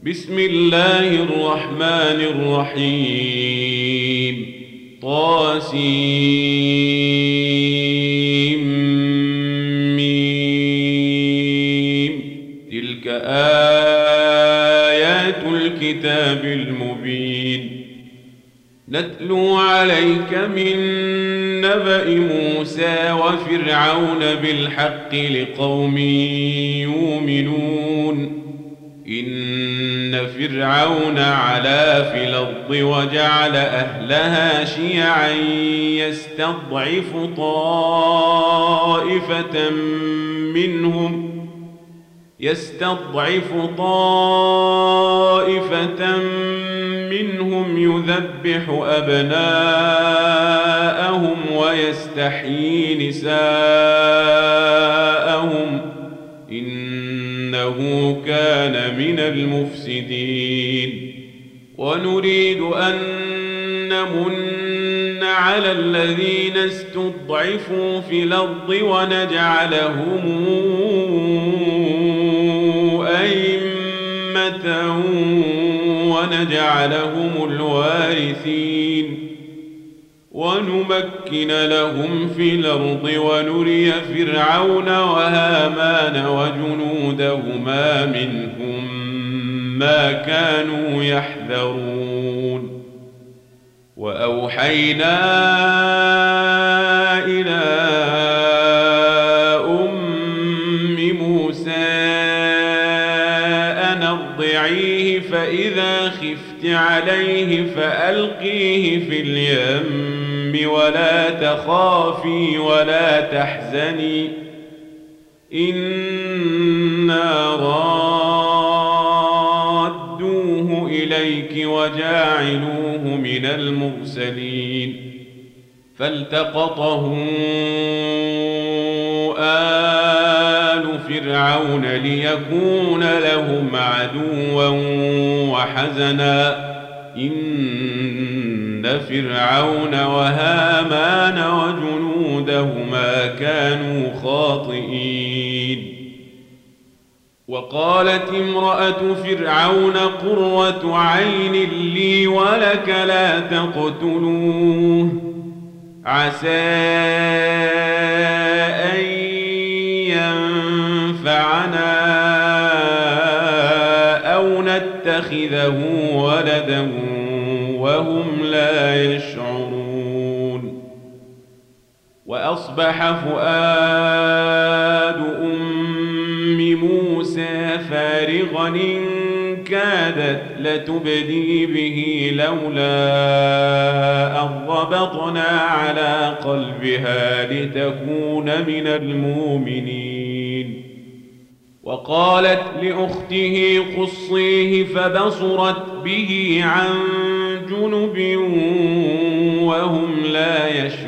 بسم الله الرحمن الرحيم طاسيم. تلك آيات الكتاب المبين. نتلو عليك من نبأ موسى وفرعون بالحق لقوم يؤمنون. إن فرعون علا في الأرض وجعل أهلها شيعا يستضعف طائفة منهم يذبح أبناءهم ويستحيي نساءهم إنه كان من المفسدين. ونريد أن نمن على الذين استضعفوا في الأرض ونجعلهم أئمة ونجعلهم الوارثين ونمكن لهم في الأرض ونري فرعون وهامان وجنودهما منهم ما كانوا يحذرون. وأوحينا إلى أم موسى أن أرضعيه فإذا خفت عليه فألقيه في اليم ولا تخافي ولا تحزني إنا رادوه إليك وجاعلوه من المرسلين. فالتقطه آل فرعون ليكون لهم عدوا وحزنا إن فرعون وهامان وجنودهما كانوا خاطئين. وقالت امرأة فرعون قرة عين لي ولك لا تقتلوه عسى أن ينفعنا أو نتخذه ولدا وهم لا يشعرون. وأصبح فؤاد أم موسى فارغا إن كادت لتبدي به لولا أن ربطنا على قلبها لتكون من المؤمنين. وقالت لأخته قصيه فبصرت به عن جنب وهم لا يشعرون.